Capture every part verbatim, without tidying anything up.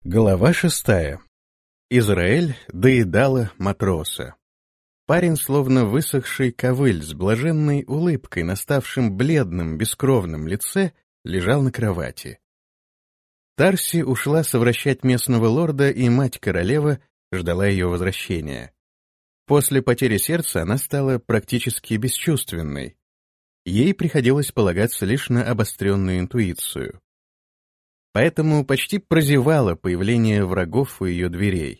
Глава шестая. Израэль доедала матроса. Парень, словно высохший ковыль с блаженной улыбкой на ставшем бледном, бескровном лице, лежал на кровати. Тарси ушла совращать местного лорда, и мать-королева ждала ее возвращения. После потери сердца она стала практически бесчувственной. Ей приходилось полагаться лишь на обостренную интуицию. Поэтому почти прозевала появление врагов у ее дверей.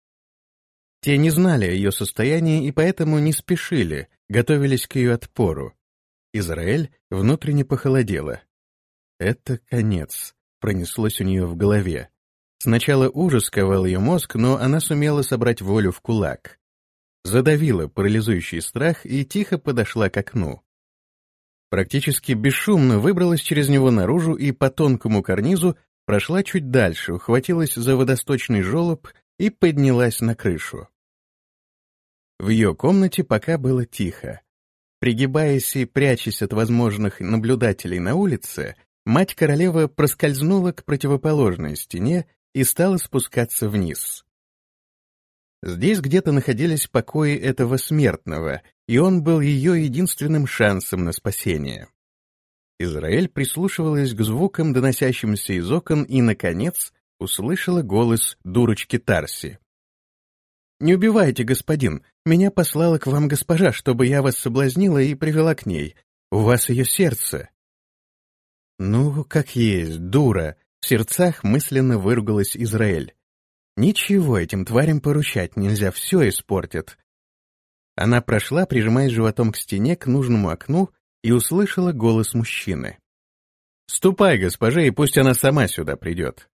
Те не знали о ее состоянии и поэтому не спешили, готовились к ее отпору. Израэль внутренне похолодела. «Это конец», — пронеслось у нее в голове. Сначала ужас ковал ее мозг, но она сумела собрать волю в кулак. Задавила парализующий страх и тихо подошла к окну. Практически бесшумно выбралась через него наружу и по тонкому карнизу прошла чуть дальше, ухватилась за водосточный желоб и поднялась на крышу. В ее комнате пока было тихо. Пригибаясь и прячась от возможных наблюдателей на улице, мать-королева проскользнула к противоположной стене и стала спускаться вниз. Здесь где-то находились покои этого смертного, и он был ее единственным шансом на спасение. Израэль прислушивалась к звукам, доносящимся из окон, и, наконец, услышала голос дурочки Тарси. «Не убивайте, господин. Меня послала к вам госпожа, чтобы я вас соблазнила и привела к ней. У вас ее сердце». «Ну, как есть, дура», — в сердцах мысленно выругалась Израэль. «Ничего этим тварям поручать нельзя, все испортят». Она прошла, прижимаясь животом к стене, к нужному окну, и услышала голос мужчины. «Ступай, госпожа, и пусть она сама сюда придет».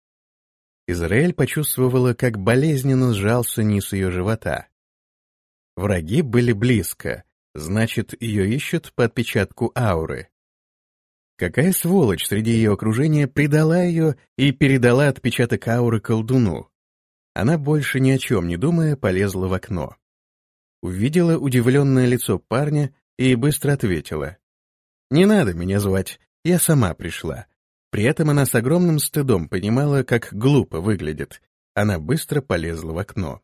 Израэль почувствовала, как болезненно сжался низ ее живота. Враги были близко, значит, ее ищут по отпечатку ауры. Какая сволочь среди ее окружения предала ее и передала отпечаток ауры колдуну? Она, больше ни о чем не думая, полезла в окно. Увидела удивленное лицо парня и быстро ответила. «Не надо меня звать, я сама пришла». При этом она с огромным стыдом понимала, как глупо выглядит. Она быстро полезла в окно.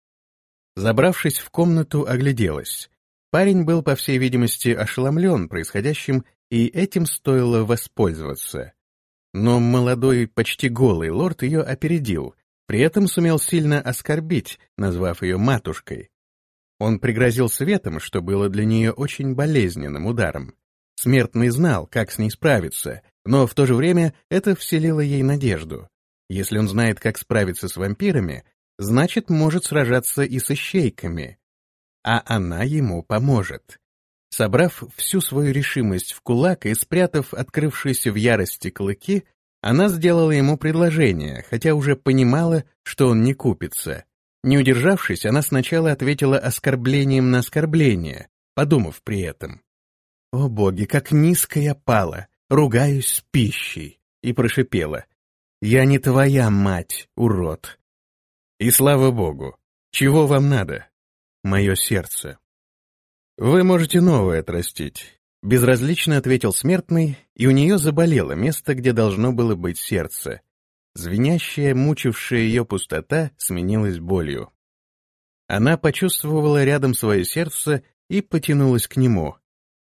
Забравшись в комнату, огляделась. Парень был, по всей видимости, ошеломлен происходящим, и этим стоило воспользоваться. Но молодой, почти голый лорд ее опередил, при этом сумел сильно оскорбить, назвав ее матушкой. Он пригрозил светом, что было для нее очень болезненным ударом. Смертный знал, как с ней справиться, но в то же время это вселило ей надежду. Если он знает, как справиться с вампирами, значит, может сражаться и с ищейками. А она ему поможет. Собрав всю свою решимость в кулак и спрятав открывшиеся в ярости клыки, она сделала ему предложение, хотя уже понимала, что он не купится. Не удержавшись, она сначала ответила оскорблением на оскорбление, подумав при этом. «О боги, как низко я пала, ругаюсь с пищей», и прошипела. «Я не твоя мать, урод». «И слава богу, чего вам надо?» «Мое сердце». «Вы можете новое отрастить», — безразлично ответил смертный, и у нее заболело место, где должно было быть сердце. Звенящая, мучившая ее пустота сменилась болью. Она почувствовала рядом свое сердце и потянулась к нему.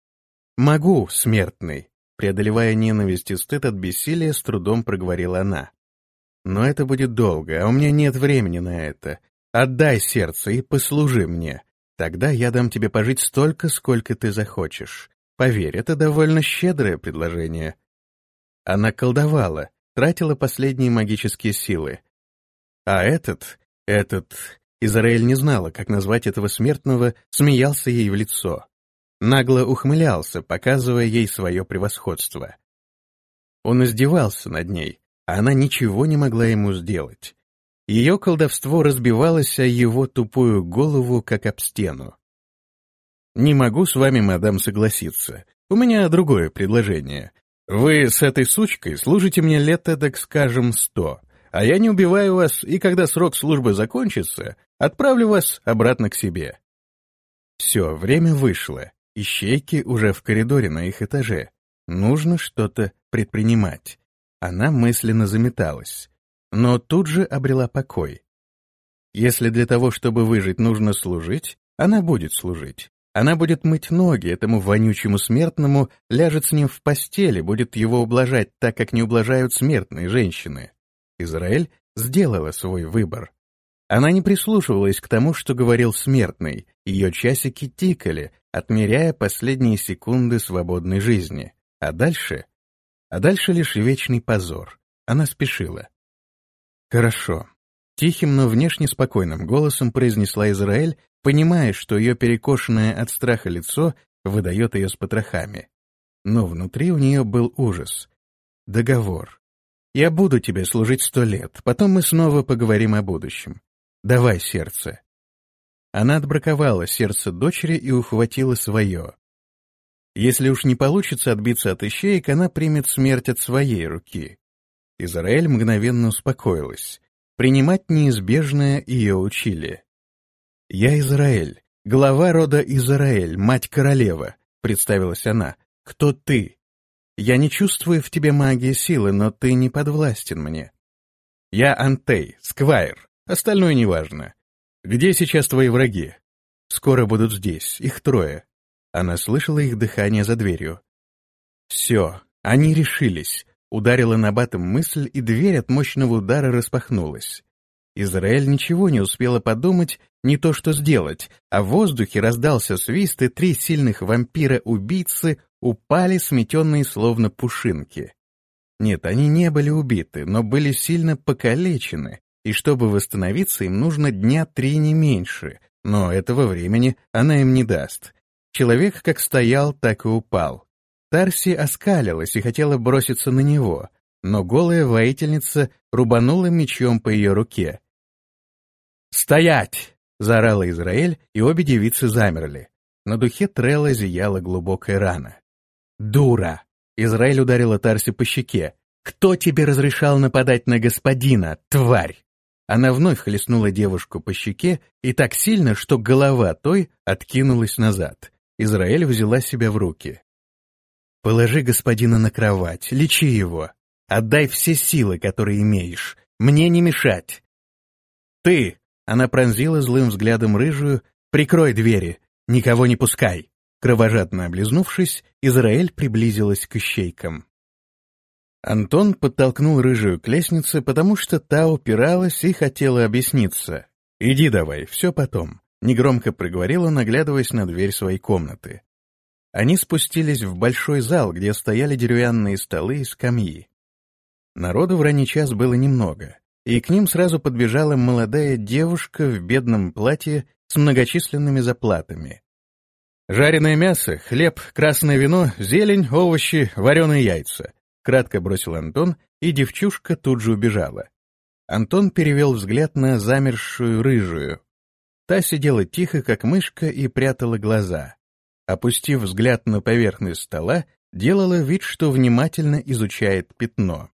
«Могу, смертный», — преодолевая ненависть и стыд от бессилия, с трудом проговорила она. «Но это будет долго, а у меня нет времени на это. Отдай сердце и послужи мне. Тогда я дам тебе пожить столько, сколько ты захочешь. Поверь, это довольно щедрое предложение». Она колдовала, тратила последние магические силы. А этот, этот... Израэль не знала, как назвать этого смертного, смеялся ей в лицо. Нагло ухмылялся, показывая ей свое превосходство. Он издевался над ней, а она ничего не могла ему сделать. Ее колдовство разбивалось о его тупую голову, как об стену. «Не могу с вами, мадам, согласиться. У меня другое предложение. Вы с этой сучкой служите мне лет, так скажем, сто, а я не убиваю вас, и когда срок службы закончится, отправлю вас обратно к себе». Все, время вышло. Ищейки уже в коридоре на их этаже. Нужно что-то предпринимать. Она мысленно заметалась. но тут же обрела покой. Если для того, чтобы выжить, нужно служить, она будет служить. Она будет мыть ноги этому вонючему смертному, ляжет с ним в постели, будет его ублажать так, как не ублажают смертные женщины. Израэль сделала свой выбор. Она не прислушивалась к тому, что говорил смертный, ее часики тикали, отмеряя последние секунды свободной жизни. А дальше? А дальше лишь вечный позор. Она спешила. «Хорошо», — тихим, но внешне спокойным голосом произнесла Израэль, понимая, что ее перекошенное от страха лицо выдает ее с потрохами. Но внутри у нее был ужас. «Договор. Я буду тебе служить сто лет, потом мы снова поговорим о будущем. Давай сердце». Она отбраковала сердце дочери и ухватила свое. Если уж не получится отбиться от ищеек, она примет смерть от своей руки. Израэль мгновенно успокоилась. Принимать неизбежное ее учили. «Я Израэль, глава рода Израэль, мать-королева», — представилась она. «Кто ты? Я не чувствую в тебе магии силы, но ты не подвластен мне. Я Антей, сквайр, остальное неважно. Где сейчас твои враги? Скоро будут здесь, их трое». Она слышала их дыхание за дверью. «Все, они решились», — ударила набатом мысль, и дверь от мощного удара распахнулась. Израэль ничего не успела подумать, не то что сделать, а в воздухе раздался свист, и три сильных вампира-убийцы упали, сметенные словно пушинки. Нет, они не были убиты, но были сильно покалечены, и чтобы восстановиться, им нужно дня три не меньше, но этого времени она им не даст. Человек как стоял, так и упал. Тарси оскалилась и хотела броситься на него, но голая воительница рубанула мечом по ее руке. «Стоять!» — заорала Израэль, и обе девицы замерли. На духе Трелла зияла глубокая рана. «Дура!» — Израэль ударила Тарси по щеке. «Кто тебе разрешал нападать на господина, тварь?» Она вновь хлестнула девушку по щеке и так сильно, что голова той откинулась назад. Израэль взяла себя в руки. «Положи господина на кровать, лечи его. Отдай все силы, которые имеешь. Мне не мешать». «Ты!» — она пронзила злым взглядом рыжую. «Прикрой двери, никого не пускай». Кровожадно облизнувшись, Израэль приблизилась к ищейкам. Антон подтолкнул рыжую к лестнице, потому что та упиралась и хотела объясниться. «Иди давай, все потом», — негромко проговорил он, оглядываясь на дверь своей комнаты. Они спустились в большой зал, где стояли деревянные столы и скамьи. Народу в ранний час было немного, и к ним сразу подбежала молодая девушка в бедном платье с многочисленными заплатами. «Жареное мясо, хлеб, красное вино, зелень, овощи, вареные яйца», — кратко бросил Антон, и девчушка тут же убежала. Антон перевел взгляд на замершую рыжую. Та сидела тихо, как мышка, и прятала глаза. Опустив взгляд на поверхность стола, делала вид, что внимательно изучает пятно.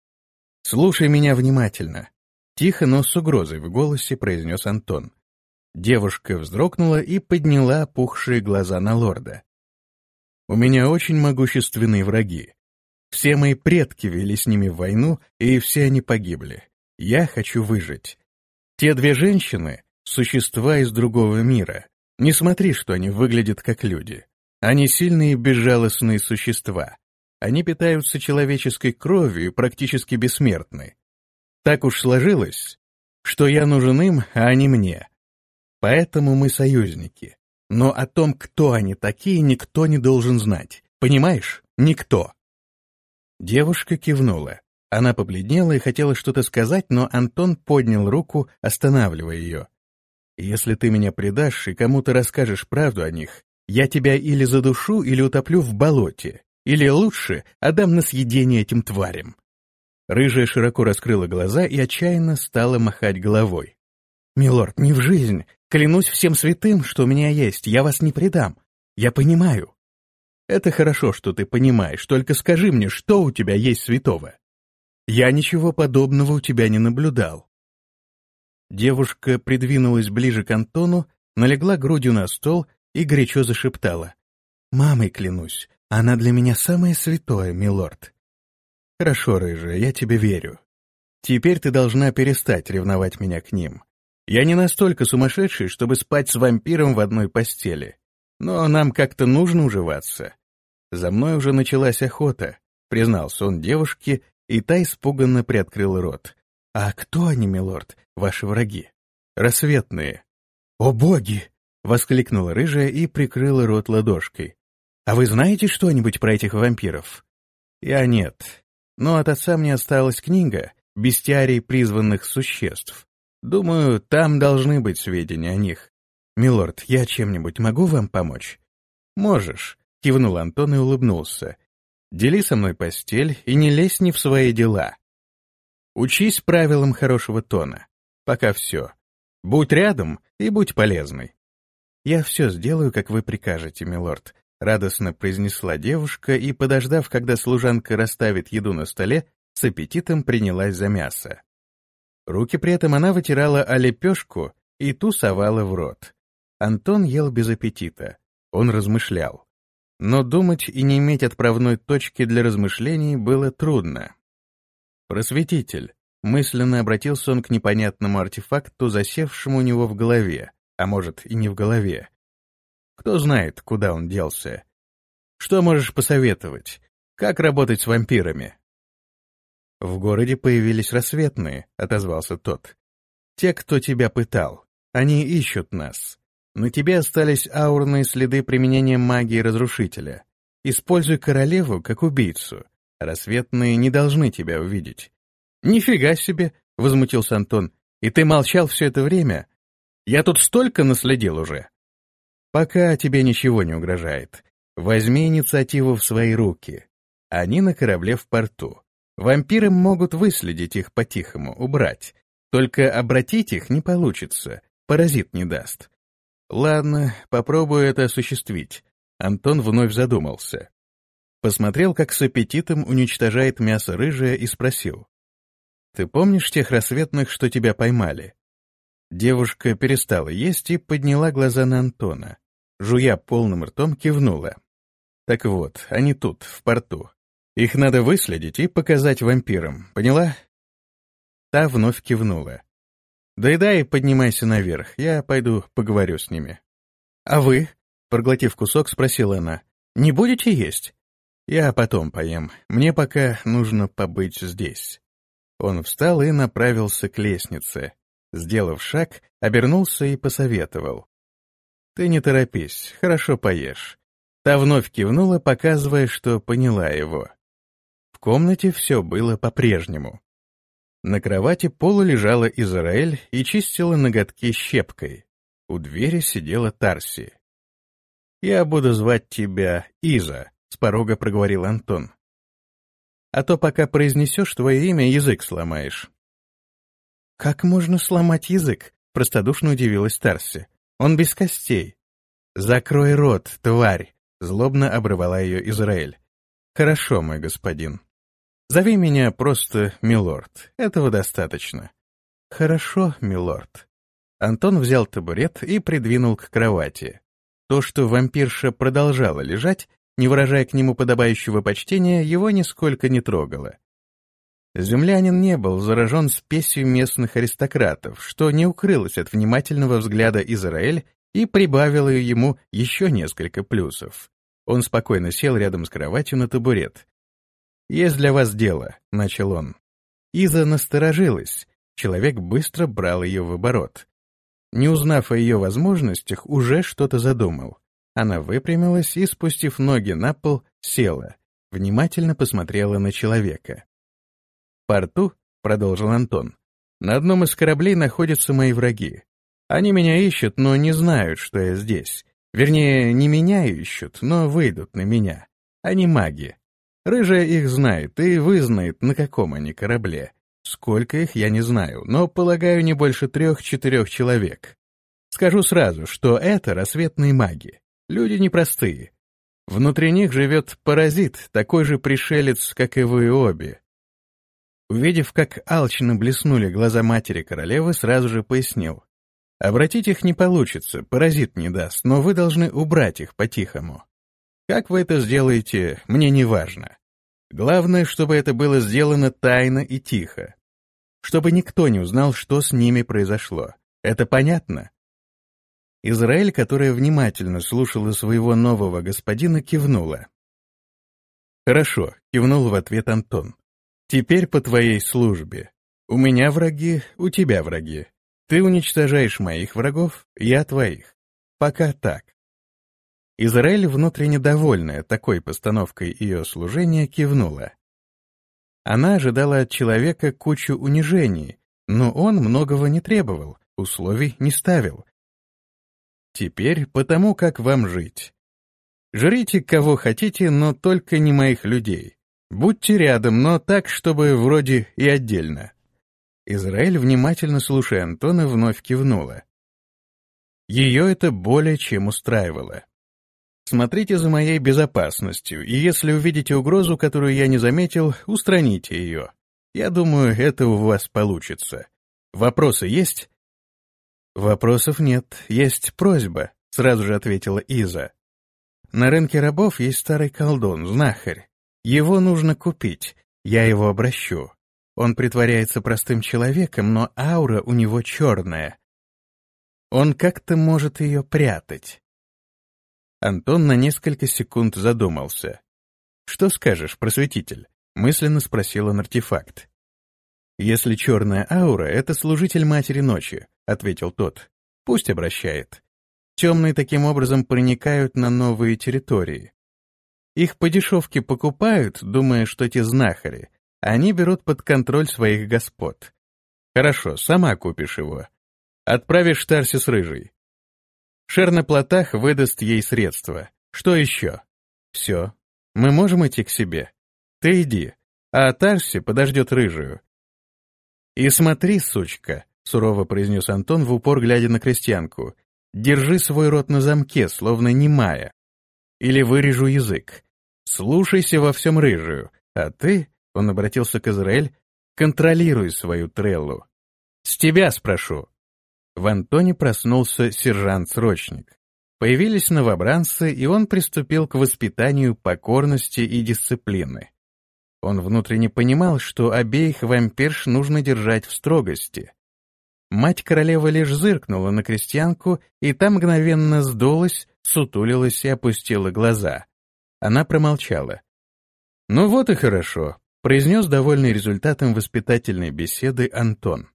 «Слушай меня внимательно», — тихо, но с угрозой в голосе произнес Антон. Девушка вздрогнула и подняла опухшие глаза на лорда. «У меня очень могущественные враги. Все мои предки вели с ними войну, и все они погибли. Я хочу выжить. Те две женщины — существа из другого мира. Не смотри, что они выглядят как люди. Они сильные и безжалостные существа. Они питаются человеческой кровью и практически бессмертны. Так уж сложилось, что я нужен им, а они мне. Поэтому мы союзники. Но о том, кто они такие, никто не должен знать. Понимаешь? Никто». Девушка кивнула. Она побледнела и хотела что-то сказать, но Антон поднял руку, останавливая ее. «Если ты меня предашь и кому-то расскажешь правду о них, я тебя или задушу, или утоплю в болоте, или лучше отдам на съедение этим тварям». Рыжая широко раскрыла глаза и отчаянно стала махать головой. «Милорд, не в жизнь. Клянусь всем святым, что у меня есть, я вас не предам. Я понимаю». «Это хорошо, что ты понимаешь, только скажи мне, что у тебя есть святого?» «Я ничего подобного у тебя не наблюдал». Девушка придвинулась ближе к Антону, налегла грудью на стол и горячо зашептала. «Мамой клянусь, она для меня самое святое, милорд». «Хорошо, рыжая, я тебе верю. Теперь ты должна перестать ревновать меня к ним. Я не настолько сумасшедший, чтобы спать с вампиром в одной постели. Но нам как-то нужно уживаться. За мной уже началась охота, признался он девушке, и та испуганно приоткрыла рот. А кто они, милорд, ваши враги? Рассветные. О боги! Воскликнула рыжая и прикрыла рот ладошкой. А вы знаете что-нибудь про этих вампиров? Я нет. Но от отца мне осталась книга «Бестиарий призванных существ». Думаю, там должны быть сведения о них. Милорд, я чем-нибудь могу вам помочь? Можешь, кивнул Антон и улыбнулся. Дели со мной постель и не лезь не в свои дела. Учись правилам хорошего тона. Пока все. Будь рядом и будь полезной. Я все сделаю, как вы прикажете, милорд, радостно произнесла девушка и, подождав, когда служанка расставит еду на столе, с аппетитом принялась за мясо. Руки при этом она вытирала о лепешку и ту совала в рот. Антон ел без аппетита. Он размышлял. Но думать и не иметь отправной точки для размышлений было трудно. «Просветитель», — мысленно обратился он к непонятному артефакту, засевшему у него в голове, а может и не в голове. Кто знает, куда он делся. «Что можешь посоветовать? Как работать с вампирами?» «В городе появились рассветные», — отозвался тот. «Те, кто тебя пытал. Они ищут нас. На тебе остались аурные следы применения магии разрушителя. Используй королеву как убийцу. Рассветные не должны тебя увидеть». «Нифига себе!» — возмутился Антон. «И ты молчал все это время? Я тут столько наследил уже». «Пока тебе ничего не угрожает. Возьми инициативу в свои руки. Они на корабле в порту. Вампиры могут выследить их по-тихому, убрать. Только обратить их не получится, паразит не даст. Ладно, попробую это осуществить». Антон вновь задумался. Посмотрел, как с аппетитом уничтожает мясо рыжая, и спросил. «Ты помнишь тех рассветных, что тебя поймали?» Девушка перестала есть и подняла глаза на Антона. Жуя полным ртом, кивнула. «Так вот, они тут, в порту. Их надо выследить и показать вампирам, поняла?» Та вновь кивнула. «Доедай и поднимайся наверх, я пойду поговорю с ними». «А вы?» — проглотив кусок, спросила она. «Не будете есть?» «Я потом поем, мне пока нужно побыть здесь». Он встал и направился к лестнице. Сделав шаг, обернулся и посоветовал. «Ты не торопись, хорошо поешь». Та вновь кивнула, показывая, что поняла его. В комнате все было по-прежнему. На кровати полу лежала Израэль и чистила ноготки щепкой. У двери сидела Тарси. «Я буду звать тебя Иза», — с порога проговорил Антон. «А то пока произнесешь твое имя, язык сломаешь». «Как можно сломать язык?» — простодушно удивилась Тарси. «Он без костей». «Закрой рот, тварь!» — злобно обрывала ее Израэль. «Хорошо, мой господин. Зови меня просто милорд, этого достаточно». «Хорошо, милорд». Антон взял табурет и придвинул к кровати. То, что вампирша продолжала лежать, не выражая к нему подобающего почтения, его нисколько не трогало. Землянин не был заражен спесью местных аристократов, что не укрылось от внимательного взгляда Израэль и прибавило ему еще несколько плюсов. Он спокойно сел рядом с кроватью на табурет. «Есть для вас дело», — начал он. Иза насторожилась, человек быстро брал ее в оборот. Не узнав о ее возможностях, уже что-то задумал. Она выпрямилась и, спустив ноги на пол, села, внимательно посмотрела на человека. «В порту», — продолжил Антон, — «на одном из кораблей находятся мои враги. Они меня ищут, но не знают, что я здесь. Вернее, не меня ищут, но выйдут на меня. Они маги. Рыжая их знает и вызнает, на каком они корабле. Сколько их, я не знаю, но, полагаю, не больше трех-четырех человек. Скажу сразу, что это рассветные маги. Люди непростые. Внутри них живет паразит, такой же пришелец, как и вы обе». Увидев, как алчно блеснули глаза матери королевы, сразу же пояснил. «Обратить их не получится, паразит не даст, но вы должны убрать их по-тихому. Как вы это сделаете, мне не важно. Главное, чтобы это было сделано тайно и тихо. чтобы никто не узнал, что с ними произошло. Это понятно?» Израиль, которая внимательно слушала своего нового господина, кивнула. «Хорошо», — кивнул в ответ Антон. «Теперь по твоей службе. У меня враги, у тебя враги. Ты уничтожаешь моих врагов, я твоих. Пока так». Израиль, внутренне довольная такой постановкой ее служения, кивнула. Она ожидала от человека кучу унижений, но он многого не требовал, условий не ставил. «Теперь потому, как вам жить. Жрите кого хотите, но только не моих людей. Будьте рядом, но так, чтобы вроде и отдельно». Израиль, внимательно слушая Антона, вновь кивнула. Ее это более чем устраивало. «Смотрите за моей безопасностью, и если увидите угрозу, которую я не заметил, устраните ее. Я думаю, это у вас получится. Вопросы есть?» «Вопросов нет, есть просьба», — сразу же ответила Иза. «На рынке рабов есть старый колдун, знахарь. Его нужно купить, я его обращу. Он притворяется простым человеком, но аура у него черная. Он как-то может ее прятать». Антон на несколько секунд задумался. «Что скажешь, просветитель?» — мысленно спросил он артефакт. «Если черная аура — это служитель Матери Ночи», — ответил тот. «Пусть обращает. Темные таким образом проникают на новые территории. Их по дешевке покупают, думая, что те знахари. Они берут под контроль своих господ. Хорошо, сама купишь его. Отправишь Тарси с Рыжей. Шер на плотах выдаст ей средства. Что еще? Все. Мы можем идти к себе. Ты иди, а Тарси подождет Рыжую. И смотри, сучка, сурово произнес Антон, в упор глядя на крестьянку. Держи свой рот на замке, словно немая. Или вырежу язык. Слушайся во всем Рыжую, а ты, он обратился к Израиль, контролируй свою треллу. С тебя спрошу. В Антоне проснулся сержант-срочник. Появились новобранцы, и он приступил к воспитанию покорности и дисциплины. Он внутренне понимал, что обеих вампирш нужно держать в строгости. Мать королевы лишь зыркнула на крестьянку, и та мгновенно сдулась, сутулилась и опустила глаза. Она промолчала. «Ну вот и хорошо», — произнес довольный результатом воспитательной беседы Антон.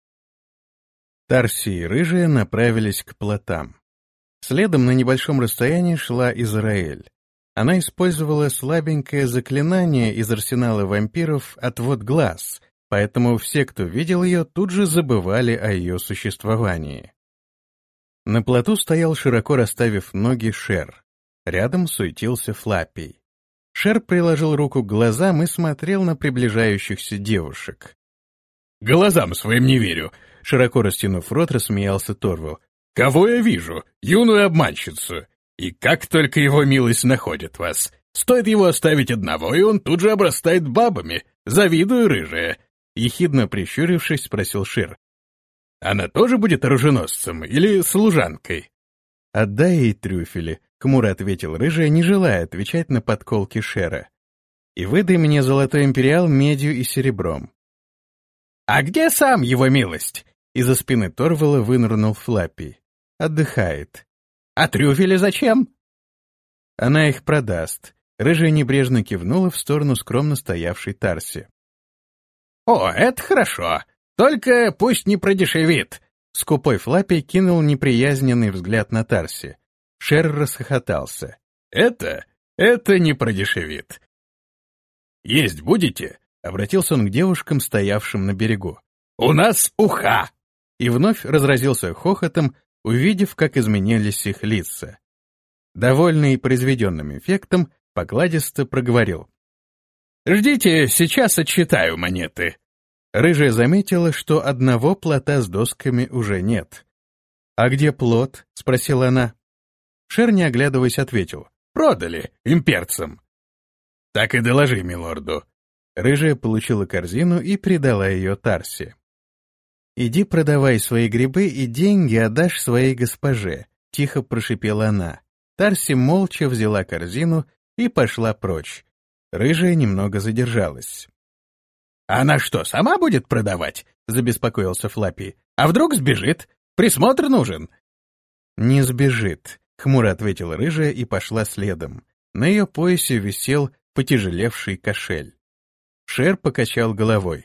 Тарси и Рыжая направились к плотам. Следом на небольшом расстоянии шла Израэль. Она использовала слабенькое заклинание из арсенала вампиров «Отвод глаз», поэтому все, кто видел ее, тут же забывали о ее существовании. На плоту стоял, широко расставив ноги, Шер. Рядом суетился Флаппий. Шер приложил руку к глазам и смотрел на приближающихся девушек. «Глазам своим не верю!» Широко растянув рот, рассмеялся Торвал. «Кого я вижу? Юную обманщицу! И как только его милость находит вас! Стоит его оставить одного, и он тут же обрастает бабами! Завидую, Рыжая!» Ехидно прищурившись, спросил Шер. «Она тоже будет оруженосцем или служанкой?» «Отдай ей трюфели», — хмуро ответил Рыжая, не желая отвечать на подколки Шера. «И выдай мне золотой империал медью и серебром». «А где сам его милость?» Из-за спины Торвала вынырнул Флаппий. «Отдыхает». «А трюфели зачем?» «Она их продаст». Рыжая небрежно кивнула в сторону скромно стоявшей Тарси. «О, это хорошо. Только пусть не продешевит». Скупой Флаппий кинул неприязненный взгляд на Тарси. Шер расхохотался. «Это? Это не продешевит. Есть будете?» — обратился он к девушкам, стоявшим на берегу. «У нас уха!» И вновь разразился хохотом, увидев, как изменились их лица. Довольный произведенным эффектом, покладисто проговорил. «Ждите, сейчас отсчитаю монеты». Рыжая заметила, что одного плота с досками уже нет. «А где плот?» — спросила она. Шер, не оглядываясь, ответил. «Продали имперцам». «Так и доложи милорду». Рыжая получила корзину и передала ее Тарси. «Иди продавай свои грибы и деньги отдашь своей госпоже», — тихо прошипела она. Тарси молча взяла корзину и пошла прочь. Рыжая немного задержалась. «Она что, сама будет продавать? — забеспокоился Флаппи. «А вдруг сбежит? Присмотр нужен». «Не сбежит», — хмуро ответила рыжая и пошла следом. На ее поясе висел потяжелевший кошель. Шер покачал головой.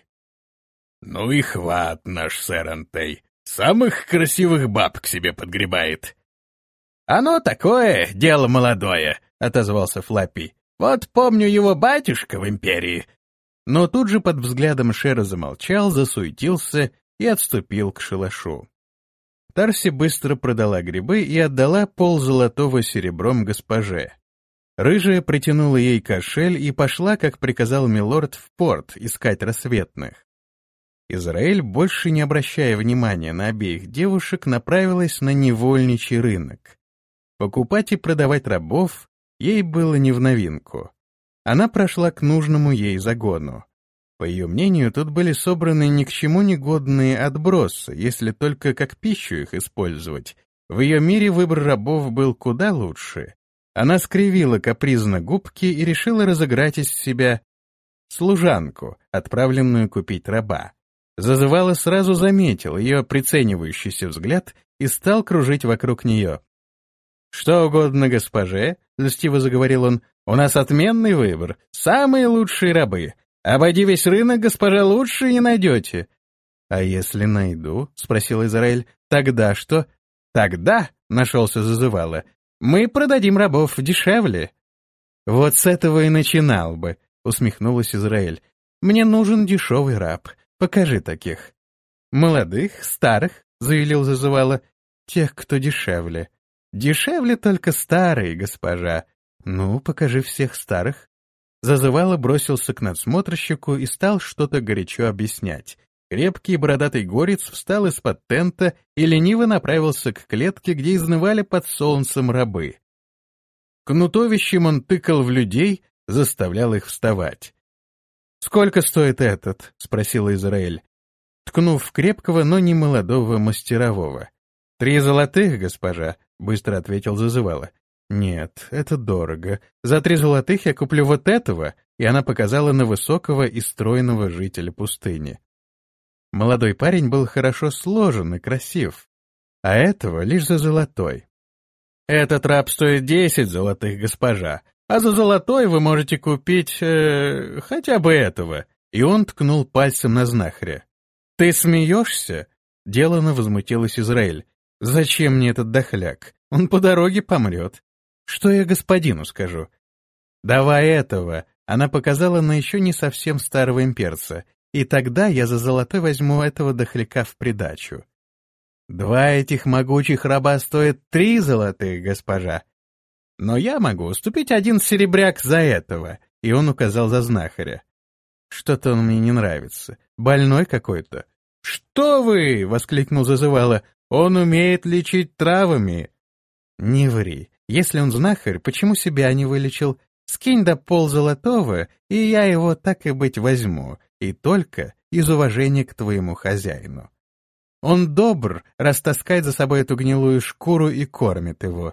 «Ну и хват наш сэр Антей. Самых красивых баб к себе подгребает». «Оно такое, дело молодое», — отозвался Флаппи. «Вот помню его батюшка в империи». Но тут же под взглядом Шера замолчал, засуетился и отступил к шалашу. Тарси быстро продала грибы и отдала ползолотого серебром госпоже. Рыжая протянула ей кошель и пошла, как приказал милорд, в порт искать рассветных. Израиль, больше не обращая внимания на обеих девушек, направилась на невольничий рынок. Покупать и продавать рабов ей было не в новинку. Она прошла к нужному ей загону. По ее мнению, тут были собраны ни к чему не годные отбросы, если только как пищу их использовать. В ее мире выбор рабов был куда лучше. Она скривила капризно губки и решила разыграть из себя служанку, отправленную купить раба. Зазывало сразу заметил ее приценивающийся взгляд и стал кружить вокруг нее. «Что угодно госпоже», — льстиво заговорил он, — «у нас отменный выбор, самые лучшие рабы. Обойди весь рынок, госпожа, лучше не найдете». «А если найду?» — спросил Израиль. «Тогда что?» «Тогда», — нашелся зазывало, — «мы продадим рабов дешевле». «Вот с этого и начинал бы», — усмехнулась Израиль. «Мне нужен дешевый раб. Покажи таких». «Молодых, старых», — заявил зазывало, — «тех, кто дешевле». «Дешевле только старые, госпожа». «Ну, покажи всех старых». Зазывало бросился к надсмотрщику и стал что-то горячо объяснять. Крепкий бородатый горец встал из-под тента и лениво направился к клетке, где изнывали под солнцем рабы. Кнутовищем он тыкал в людей, заставлял их вставать. «Сколько стоит этот?» — спросила Израиль, ткнув в крепкого, но не молодого мастерового. «Три золотых, госпожа», — быстро ответил зазывало. «Нет, это дорого. За три золотых я куплю вот этого», и она показала на высокого и стройного жителя пустыни. Молодой парень был хорошо сложен и красив, а этого лишь за золотой. «Этот раб стоит десять золотых, госпожа, а за золотой вы можете купить э, хотя бы этого», и он ткнул пальцем на знахаря. «Ты смеешься?» — делано возмутилась Израиль. «Зачем мне этот дохляк? Он по дороге помрет. Что я господину скажу?» «Давай этого», — она показала на еще не совсем старого имперца, «и тогда я за золотой возьму этого дохляка в придачу». «Два этих могучих раба стоят три золотых, госпожа. Но я могу уступить один серебряк за этого», и он указал за знахаря. «Что-то он мне не нравится. Больной какой-то». «Что вы!» — воскликнул зазывало. «Он умеет лечить травами». «Не ври. Если он знахарь, почему себя не вылечил? Скинь до ползолотого, и я его так и быть возьму, и только из уважения к твоему хозяину. Он добр, раз таскает за собой эту гнилую шкуру и кормит его».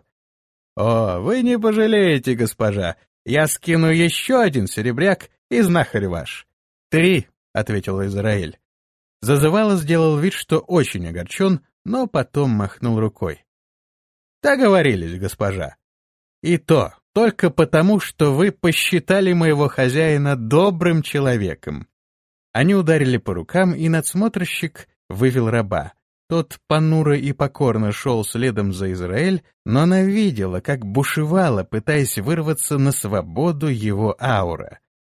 «О, вы не пожалеете, госпожа. Я скину еще один серебряк, и знахарь ваш». «Три», — ответил Израиль. Зазывало сделал вид, что очень огорчен, но потом махнул рукой. «Договорились, госпожа. И то только потому, что вы посчитали моего хозяина добрым человеком». Они ударили по рукам, и надсмотрщик вывел раба. Тот понуро и покорно шел следом за Израиль, но она видела, как бушевала, пытаясь вырваться на свободу его аура.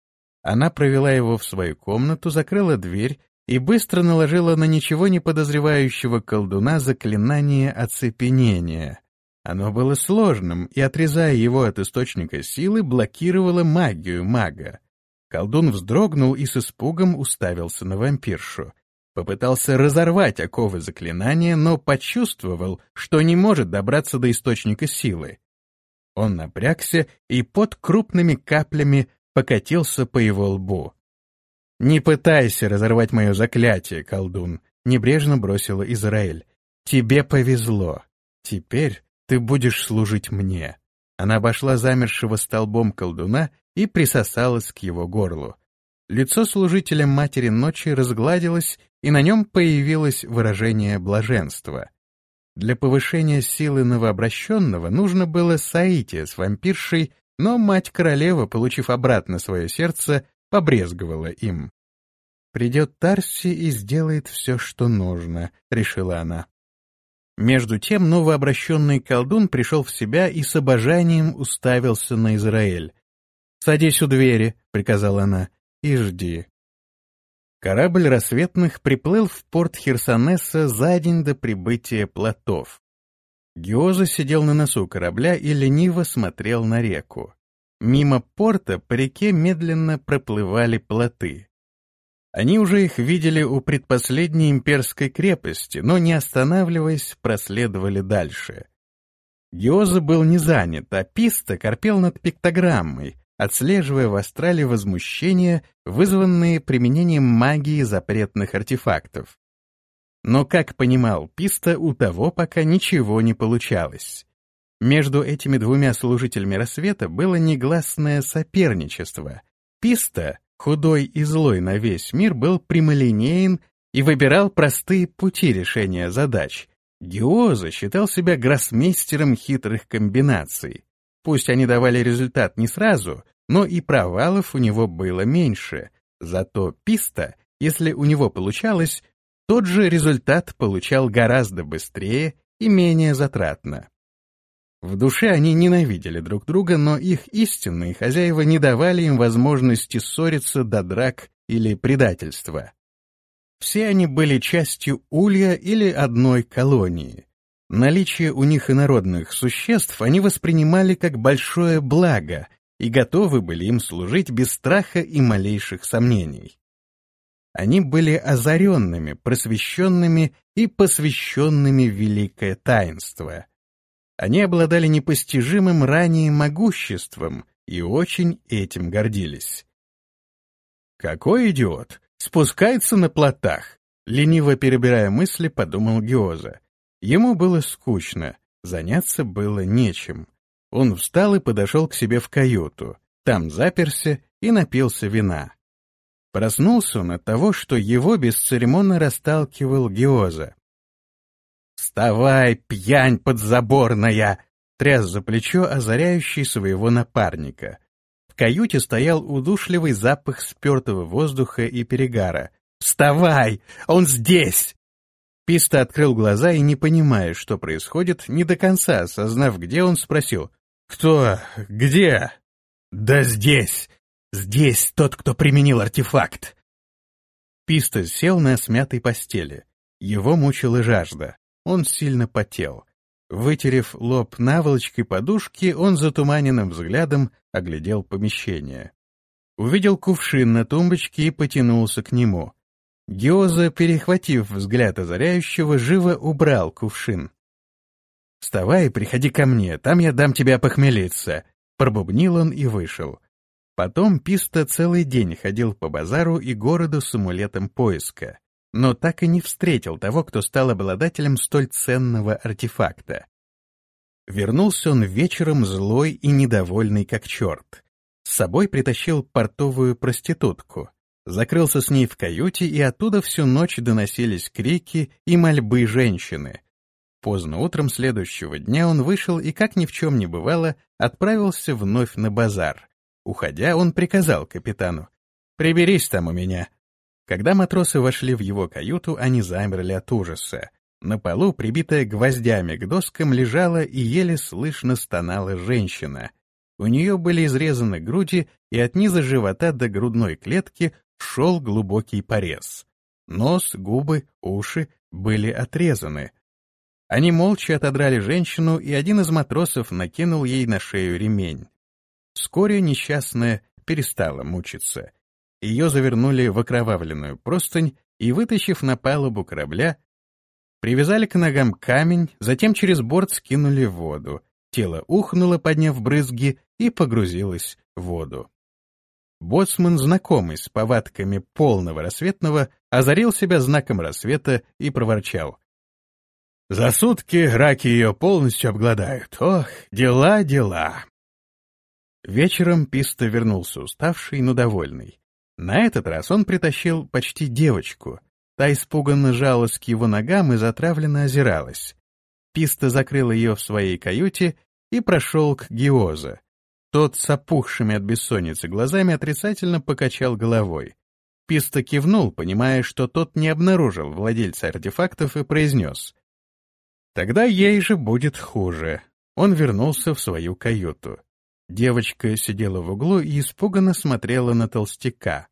Она провела его в свою комнату, закрыла дверь и быстро наложила на ничего не подозревающего колдуна заклинание оцепенения. Оно было сложным, и, отрезая его от источника силы, блокировало магию мага. Колдун вздрогнул и с испугом уставился на вампиршу. Попытался разорвать оковы заклинания, но почувствовал, что не может добраться до источника силы. Он напрягся и под крупными каплями покатился по его лбу. «Не пытайся разорвать мое заклятие, колдун», — небрежно бросила Израиль. «Тебе повезло. Теперь ты будешь служить мне». Она обошла замершего столбом колдуна и присосалась к его горлу. Лицо служителя Матери Ночи разгладилось, и на нем появилось выражение блаженства. Для повышения силы новообращенного нужно было соитие с вампиршей, но мать-королева, получив обратно свое сердце, побрезговала им. «Придет Тарси и сделает все, что нужно», — решила она. Между тем новообращенный колдун пришел в себя и с обожанием уставился на Израэль. «Садись у двери», — приказала она, — «и жди». Корабль рассветных приплыл в порт Херсонеса за день до прибытия плотов. Гиоза сидел на носу корабля и лениво смотрел на реку. Мимо порта по реке медленно проплывали плоты. Они уже их видели у предпоследней имперской крепости, но, не останавливаясь, проследовали дальше. Гиоза был не занят, а Писта корпел над пиктограммой, отслеживая в астрале возмущения, вызванные применением магии запретных артефактов. Но, как понимал Писта, у того пока ничего не получалось. Между этими двумя служителями рассвета было негласное соперничество. Писта, худой и злой на весь мир, был прямолинеен и выбирал простые пути решения задач. Гиоза считал себя гроссмейстером хитрых комбинаций. Пусть они давали результат не сразу, но и провалов у него было меньше. Зато Писта, если у него получалось, тот же результат получал гораздо быстрее и менее затратно. В душе они ненавидели друг друга, но их истинные хозяева не давали им возможности ссориться до драк или предательства. Все они были частью улья или одной колонии. Наличие у них инородных существ они воспринимали как большое благо и готовы были им служить без страха и малейших сомнений. Они были озаренными, просвещенными и посвященными в великое таинство. Они обладали непостижимым ранее могуществом и очень этим гордились. «Какой идиот! Спускается на плотах!» Лениво перебирая мысли, подумал Гиоза. Ему было скучно, заняться было нечем. Он встал и подошел к себе в каюту, там заперся и напился вина. Проснулся он от того, что его бесцеремонно расталкивал Гиоза. «Вставай, пьянь подзаборная!» — тряс за плечо озаряющий своего напарника. В каюте стоял удушливый запах спертого воздуха и перегара. «Вставай! Он здесь!» Писта открыл глаза и, не понимая, что происходит, не до конца осознав, где он, спросил: «Кто? Где?» «Да здесь! Здесь тот, кто применил артефакт!» Писта сел на смятой постели. Его мучила жажда. Он сильно потел. Вытерев лоб наволочкой подушки, он затуманенным взглядом оглядел помещение. Увидел кувшин на тумбочке и потянулся к нему. Гиоза, перехватив взгляд озаряющего, живо убрал кувшин. «Вставай и приходи ко мне, там я дам тебе опохмелиться», — пробубнил он и вышел. Потом Писта целый день ходил по базару и городу с амулетом поиска, но так и не встретил того, кто стал обладателем столь ценного артефакта. Вернулся он вечером злой и недовольный как черт. С собой притащил портовую проститутку. Закрылся с ней в каюте, и оттуда всю ночь доносились крики и мольбы женщины. Поздно утром следующего дня он вышел и, как ни в чем не бывало, отправился вновь на базар. Уходя, он приказал капитану: «Приберись там у меня». Когда матросы вошли в его каюту, они замерли от ужаса. На полу, прибитая гвоздями к доскам, лежала и еле слышно стонала женщина. У нее были изрезаны груди, и от низа живота до грудной клетки шел глубокий порез. Нос, губы, уши были отрезаны. Они молча отодрали женщину, и один из матросов накинул ей на шею ремень. Вскоре несчастная перестала мучиться. Ее завернули в окровавленную простынь и, вытащив на палубу корабля, привязали к ногам камень, затем через борт скинули в воду. Тело ухнуло, подняв брызги, и погрузилось в воду. Боцман, знакомый с повадками полного рассветного, озарил себя знаком рассвета и проворчал: «За сутки раки ее полностью обгладают. Ох, дела, дела!» Вечером Писта вернулся уставший, но довольный. На этот раз он притащил почти девочку. Та испуганно жалась к его ногам и затравленно озиралась. Писта закрыл ее в своей каюте и прошел к Гиоза. Тот с опухшими от бессонницы глазами отрицательно покачал головой. Писта кивнул, понимая, что тот не обнаружил владельца артефактов, и произнес: «Тогда ей же будет хуже». Он вернулся в свою каюту. Девочка сидела в углу и испуганно смотрела на толстяка.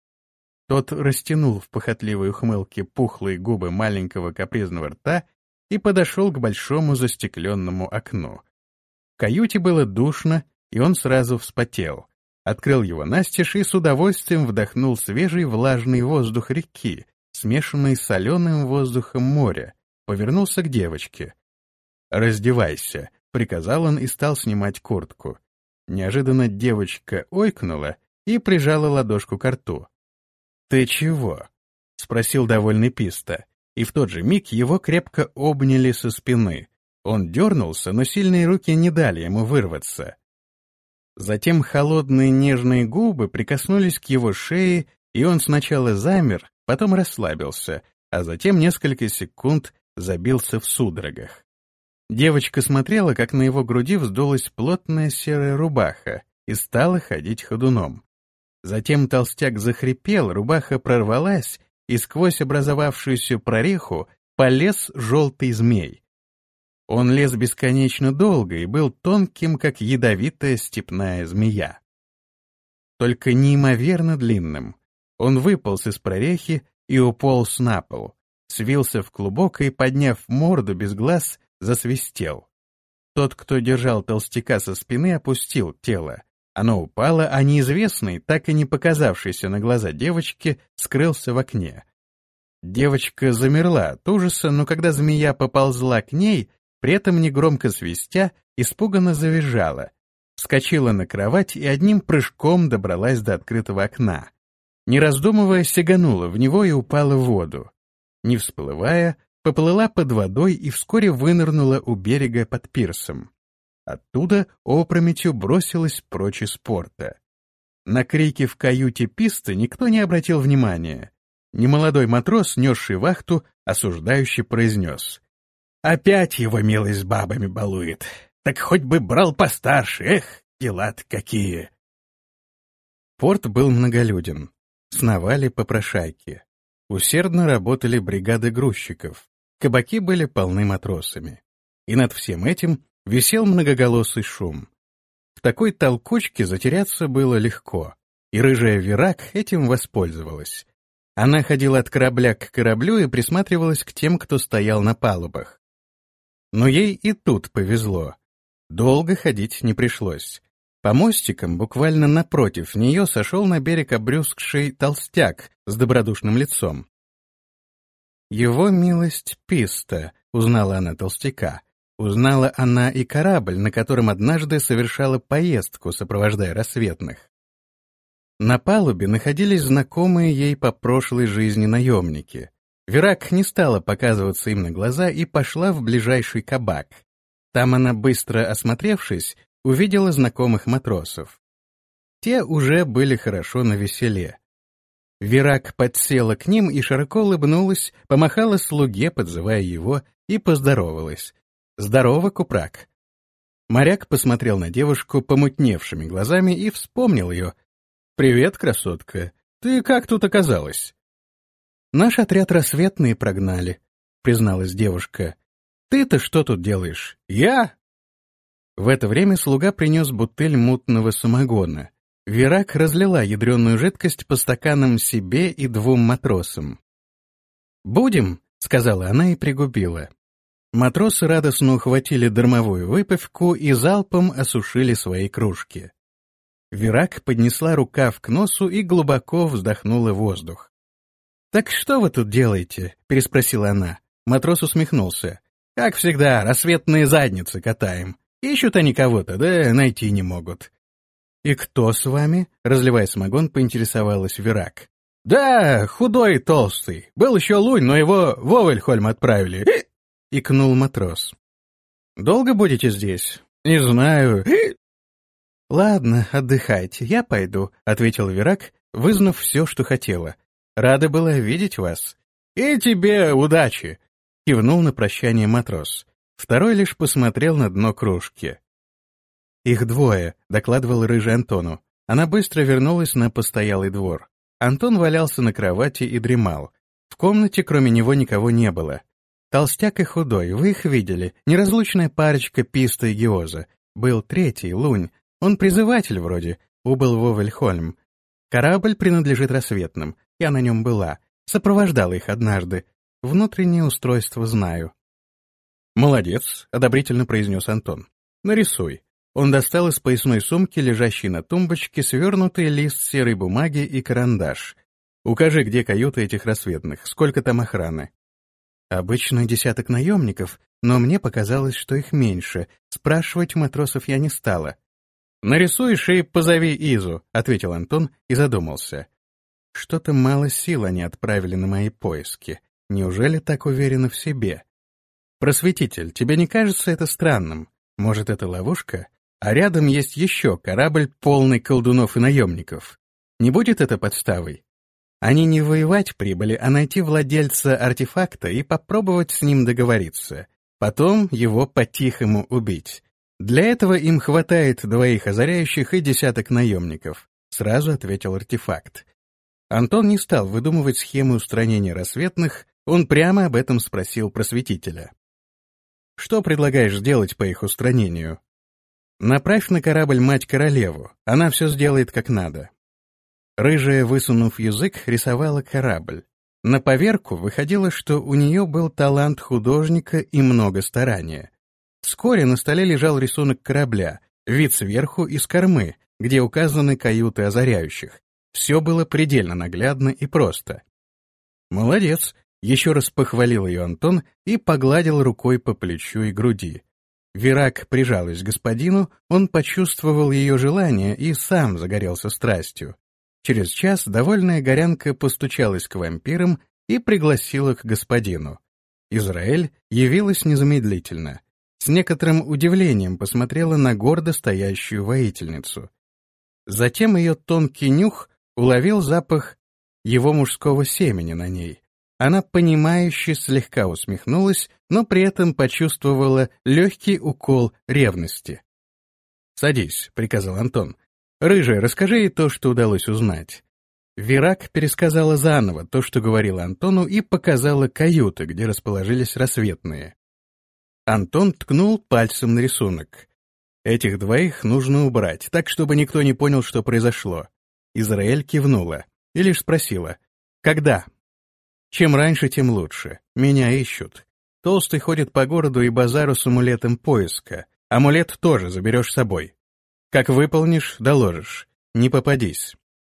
Тот растянул в похотливой ухмылке пухлые губы маленького капризного рта и подошел к большому застекленному окну. В каюте было душно, и он сразу вспотел. Открыл его настежь и с удовольствием вдохнул свежий влажный воздух реки, смешанный с соленым воздухом моря. Повернулся к девочке. «Раздевайся», — приказал он и стал снимать куртку. Неожиданно девочка ойкнула и прижала ладошку к рту. «Ты чего?» — спросил довольный Писта, и в тот же миг его крепко обняли со спины. Он дернулся, но сильные руки не дали ему вырваться. Затем холодные нежные губы прикоснулись к его шее, и он сначала замер, потом расслабился, а затем несколько секунд забился в судорогах. Девочка смотрела, как на его груди вздулась плотная серая рубаха и стала ходить ходуном. Затем толстяк захрипел, рубаха прорвалась, и сквозь образовавшуюся прореху полез желтый змей. Он лез бесконечно долго и был тонким, как ядовитая степная змея. Только неимоверно длинным. Он выполз из прорехи и уполз на пол, свился в клубок и, подняв морду без глаз, засвистел. Тот, кто держал толстяка со спины, опустил тело. Оно упало, а неизвестный, так и не показавшийся на глаза девочки, скрылся в окне. Девочка замерла от ужаса, но когда змея поползла к ней, при этом негромко свистя, испуганно завизжала, вскочила на кровать и одним прыжком добралась до открытого окна. Не раздумывая, сиганула в него и упала в воду. Не всплывая, поплыла под водой и вскоре вынырнула у берега под пирсом. Оттуда опрометью бросилась прочь из порта. На крики в каюте Писты никто не обратил внимания. Немолодой матрос, несший вахту, осуждающе произнес: «Опять его милость с бабами балует. Так хоть бы брал постарше, эх, дела-то какие!» Порт был многолюден. Сновали попрошайки. Усердно работали бригады грузчиков. Кабаки были полны матросами. И над всем этим висел многоголосый шум. В такой толкучке затеряться было легко, и рыжая Вирак этим воспользовалась. Она ходила от корабля к кораблю и присматривалась к тем, кто стоял на палубах. Но ей и тут повезло. Долго ходить не пришлось. По мостикам, буквально напротив нее, сошел на берег обрюзгший толстяк с добродушным лицом. «Его милость Писта», — узнала она толстяка. Узнала она и корабль, на котором однажды совершала поездку, сопровождая рассветных. На палубе находились знакомые ей по прошлой жизни наемники. Вирак не стала показываться им на глаза и пошла в ближайший кабак. Там она, быстро осмотревшись, увидела знакомых матросов. Те уже были хорошо навеселе. Вирак подсела к ним и широко улыбнулась, помахала слуге, подзывая его, и поздоровалась. «Здорово, Купрак!» Моряк посмотрел на девушку помутневшими глазами и вспомнил ее. «Привет, красотка! Ты как тут оказалась?» «Наш отряд рассветные прогнали», — призналась девушка. «Ты-то что тут делаешь? Я?» В это время слуга принес бутыль мутного самогона. Вирак разлила ядреную жидкость по стаканам себе и двум матросам. «Будем», — сказала она и пригубила. Матросы радостно ухватили дармовую выпивку и залпом осушили свои кружки. Вирак поднесла рукав к носу и глубоко вздохнула воздух. «Так что вы тут делаете?» — переспросила она. Матрос усмехнулся. «Как всегда, рассветные задницы катаем. Ищут они кого-то, да найти не могут». «И кто с вами?» — разливая самогон, поинтересовалась Вирак. «Да, худой и толстый. Был еще Лунь, но его в Овельхольм отправили». — икнул матрос. «Долго будете здесь?» «Не знаю». «Ладно, отдыхайте, я пойду», — ответил Вирак, вызнав все, что хотела. «Рада была видеть вас. «И тебе удачи!» — кивнул на прощание матрос. Второй лишь посмотрел на дно кружки. «Их двое», — докладывал рыжий Антону. Она быстро вернулась на постоялый двор. Антон валялся на кровати и дремал. В комнате кроме него никого не было. Толстяк и худой, вы их видели, неразлучная парочка Писта и Геоза. Был третий, Лунь, он призыватель вроде, убыл в Овельхольм. Корабль принадлежит рассветным, я на нем была, сопровождала их однажды. Внутреннее устройство знаю. «Молодец», — одобрительно произнес Антон. «Нарисуй». Он достал из поясной сумки, лежащей на тумбочке, свернутый лист серой бумаги и карандаш. «Укажи, где каюты этих рассветных, сколько там охраны». «Обычно десяток наемников, но мне показалось, что их меньше. Спрашивать у матросов я не стала». «Нарисуешь и позови Изу», — ответил Антон и задумался. «Что-то мало сил они отправили на мои поиски. Неужели так уверены в себе?» «Просветитель, тебе не кажется это странным? Может, это ловушка? А рядом есть еще корабль, полный колдунов и наемников. Не будет это подставой? Они не воевать прибыли, а найти владельца артефакта и попробовать с ним договориться. Потом его по-тихому убить. Для этого им хватает двоих озаряющих и десяток наемников», — сразу ответил артефакт. Антон не стал выдумывать схемы устранения рассветных, он прямо об этом спросил просветителя. «Что предлагаешь сделать по их устранению?» «Направь на корабль мать-королеву, она все сделает как надо». Рыжая, высунув язык, рисовала корабль. На поверку выходило, что у нее был талант художника и много старания. Вскоре на столе лежал рисунок корабля, вид сверху и с кормы, где указаны каюты озаряющих. Все было предельно наглядно и просто. «Молодец!» — еще раз похвалил ее Антон и погладил рукой по плечу и груди. Вирак прижалась к господину, он почувствовал ее желание и сам загорелся страстью. Через час довольная горянка постучалась к вампирам и пригласила к господину. Израэль явилась незамедлительно. С некоторым удивлением посмотрела на гордо стоящую воительницу. Затем ее тонкий нюх уловил запах его мужского семени на ней. Она, понимающе, слегка усмехнулась, но при этом почувствовала легкий укол ревности. «Садись», — приказал Антон. «Рыжая, расскажи ей то, что удалось узнать». Вирак пересказала заново то, что говорила Антону, и показала каюты, где расположились рассветные. Антон ткнул пальцем на рисунок. «Этих двоих нужно убрать, так, чтобы никто не понял, что произошло». Израэль кивнула и лишь спросила: «Когда?» «Чем раньше, тем лучше. Меня ищут. Толстый ходит по городу и базару с амулетом поиска. Амулет тоже заберешь с собой. Как выполнишь, доложишь. Не попадись».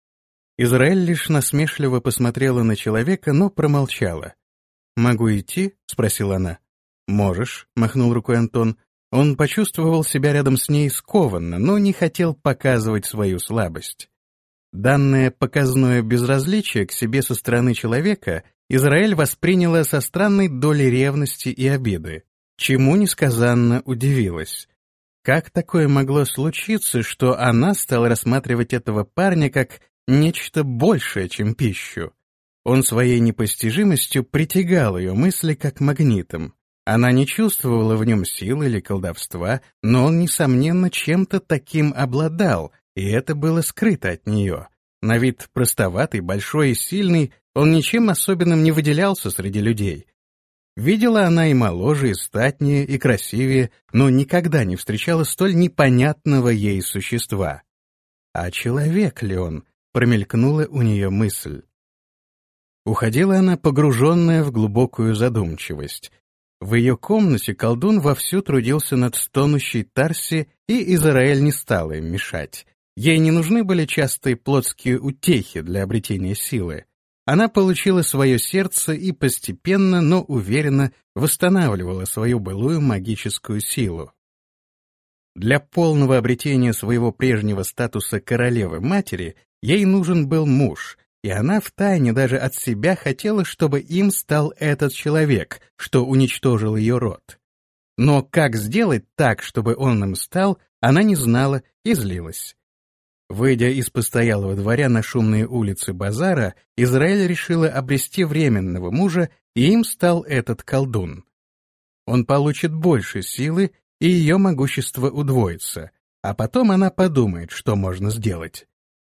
Израэль лишь насмешливо посмотрела на человека, но промолчала. «Могу идти?» — спросила она. «Можешь», — махнул рукой Антон. Он почувствовал себя рядом с ней скованно, но не хотел показывать свою слабость. Данное показное безразличие к себе со стороны человека Израэль восприняла со странной долей ревности и обиды, чему несказанно удивилась. Как такое могло случиться, что она стала рассматривать этого парня как нечто большее, чем пищу? Он своей непостижимостью притягал ее мысли как магнитом. Она не чувствовала в нем силы или колдовства, но он, несомненно, чем-то таким обладал, и это было скрыто от нее. На вид простоватый, большой и сильный, он ничем особенным не выделялся среди людей. Видела она и моложе, и статнее, и красивее, но никогда не встречала столь непонятного ей существа. А человек ли он? Промелькнула у нее мысль. Уходила она, погруженная в глубокую задумчивость. В ее комнате колдун вовсю трудился над стонущей Тарси, и Израэль не стала им мешать. Ей не нужны были частые плотские утехи для обретения силы. Она получила свое сердце и постепенно, но уверенно восстанавливала свою былую магическую силу. Для полного обретения своего прежнего статуса королевы-матери ей нужен был муж, и она втайне даже от себя хотела, чтобы им стал этот человек, что уничтожил ее род. Но как сделать так, чтобы он им стал, она не знала и злилась. Выйдя из постоялого дворя на шумные улицы базара, Израиль решила обрести временного мужа, и им стал этот колдун. Он получит больше силы, и ее могущество удвоится, а потом она подумает, что можно сделать.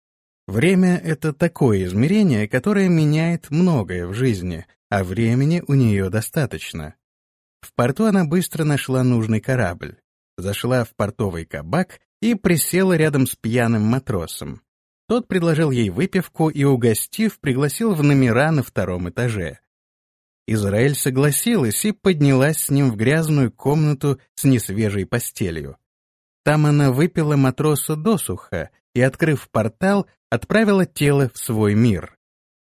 Время — это такое измерение, которое меняет многое в жизни, а времени у нее достаточно. В порту она быстро нашла нужный корабль, зашла в портовый кабак и присела рядом с пьяным матросом. Тот предложил ей выпивку и, угостив, пригласил в номера на втором этаже. Израиль согласилась и поднялась с ним в грязную комнату с несвежей постелью. Там она выпила матроса досуха и, открыв портал, отправила тело в свой мир.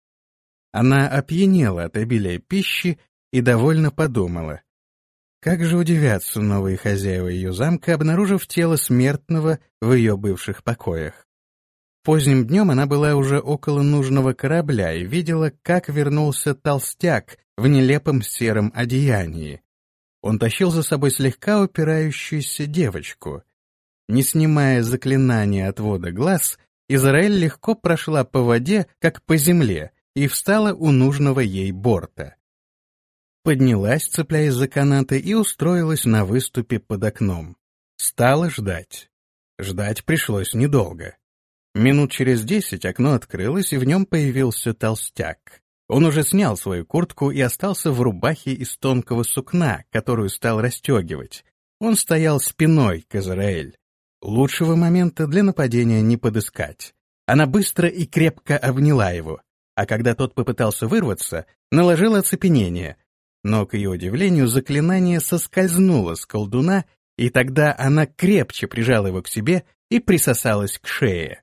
Она опьянела от обилия пищи и довольно подумала. Как же удивятся новые хозяева ее замка, обнаружив тело смертного в ее бывших покоях. Поздним днем она была уже около нужного корабля и видела, как вернулся толстяк в нелепом сером одеянии. Он тащил за собой слегка упирающуюся девочку. Не снимая заклинания отвода глаз, Израиль легко прошла по воде, как по земле, и встала у нужного ей борта. Поднялась, цепляясь за канаты, и устроилась на выступе под окном. Стала ждать. Ждать пришлось недолго. Минут через десять окно открылось, и в нем появился толстяк. Он уже снял свою куртку и остался в рубахе из тонкого сукна, которую стал расстегивать. Он стоял спиной к Израиль. Лучшего момента для нападения не подыскать. Она быстро и крепко обняла его, а когда тот попытался вырваться, наложила оцепенение. Но, к ее удивлению, заклинание соскользнуло с колдуна, и тогда она крепче прижала его к себе и присосалась к шее.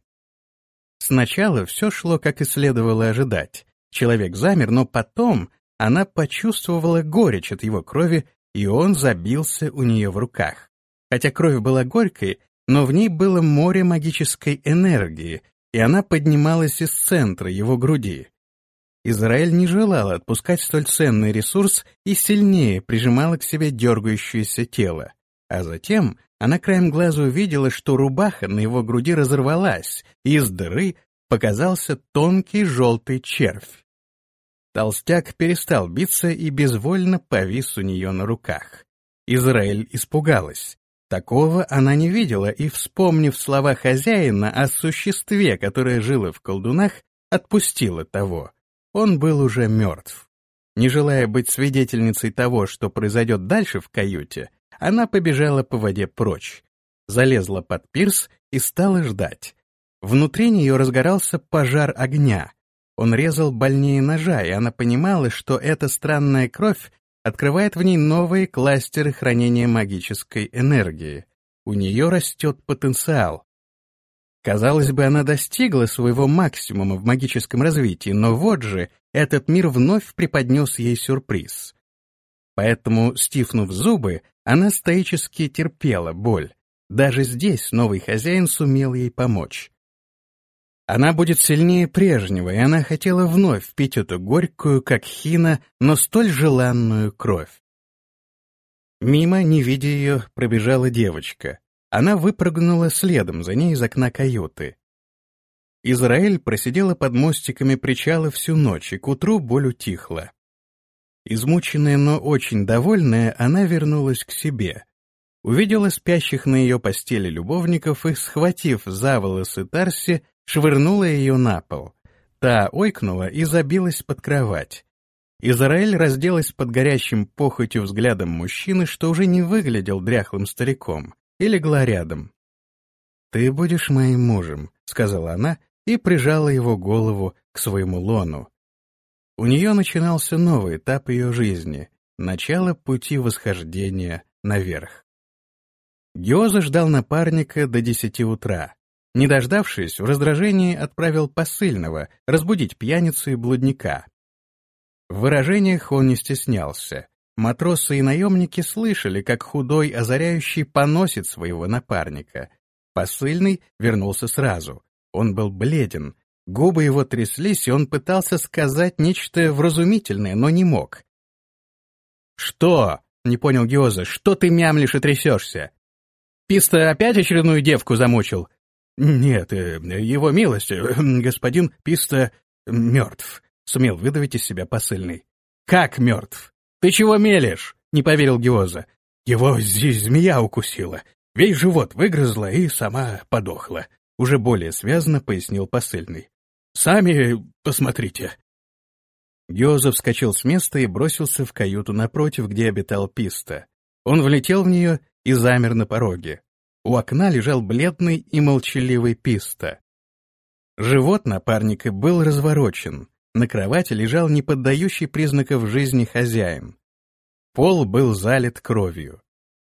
Сначала все шло, как и следовало ожидать. Человек замер, но потом она почувствовала горечь от его крови, и он забился у нее в руках. Хотя кровь была горькой, но в ней было море магической энергии, и она поднималась из центра его груди. Израиль не желала отпускать столь ценный ресурс и сильнее прижимала к себе дергающееся тело. А затем она краем глаза увидела, что рубаха на его груди разорвалась, и из дыры показался тонкий желтый червь. Толстяк перестал биться и безвольно повис у нее на руках. Израиль испугалась. Такого она не видела и, вспомнив слова хозяина о существе, которое жило в колдунах, отпустила того. Он был уже мертв. Не желая быть свидетельницей того, что произойдет дальше в каюте, она побежала по воде прочь, залезла под пирс и стала ждать. Внутри нее разгорался пожар огня. Он резал больнее ножа, и она понимала, что эта странная кровь открывает в ней новые кластеры хранения магической энергии. У нее растет потенциал. Казалось бы, она достигла своего максимума в магическом развитии, но вот же этот мир вновь преподнес ей сюрприз. Поэтому, стиснув зубы, она стоически терпела боль. Даже здесь новый хозяин сумел ей помочь. Она будет сильнее прежнего, и она хотела вновь пить эту горькую, как хина, но столь желанную кровь. Мимо, не видя ее, пробежала девочка. Она выпрыгнула следом за ней из окна каюты. Израиль просидела под мостиками причала всю ночь, и к утру боль утихла. Измученная, но очень довольная, она вернулась к себе. Увидела спящих на ее постели любовников и, схватив за волосы Тарси, швырнула ее на пол. Та ойкнула и забилась под кровать. Израиль разделась под горящим похотью взглядом мужчины, что уже не выглядел дряхлым стариком, и легла рядом. «Ты будешь моим мужем», — сказала она и прижала его голову к своему лону. У нее начинался новый этап ее жизни, начало пути восхождения наверх. Геоза ждал напарника до десяти утра. Не дождавшись, в раздражении отправил посыльного разбудить пьяницу и блудника. В выражениях он не стеснялся. Матросы и наемники слышали, как худой озаряющий поносит своего напарника. Посыльный вернулся сразу. Он был бледен, губы его тряслись, и он пытался сказать нечто вразумительное, но не мог. «Что?» — не понял Геоза. «Что ты мямлишь и трясешься? Писта опять очередную девку замучил? «Нет, его милость, господин Писта мертв», — сумел выдавить из себя посыльный. «Как мертв? Ты чего мелешь?» — не поверил Гиоза. «Его здесь змея укусила, весь живот выгрызла и сама подохла», — уже более связно пояснил посыльный. «Сами посмотрите». Гиоза вскочил с места и бросился в каюту напротив, где обитал Писта. Он влетел в нее и замер на пороге. У окна лежал бледный и молчаливый Писта. Живот напарника был разворочен, на кровати лежал не поддающий признаков жизни хозяин. Пол был залит кровью.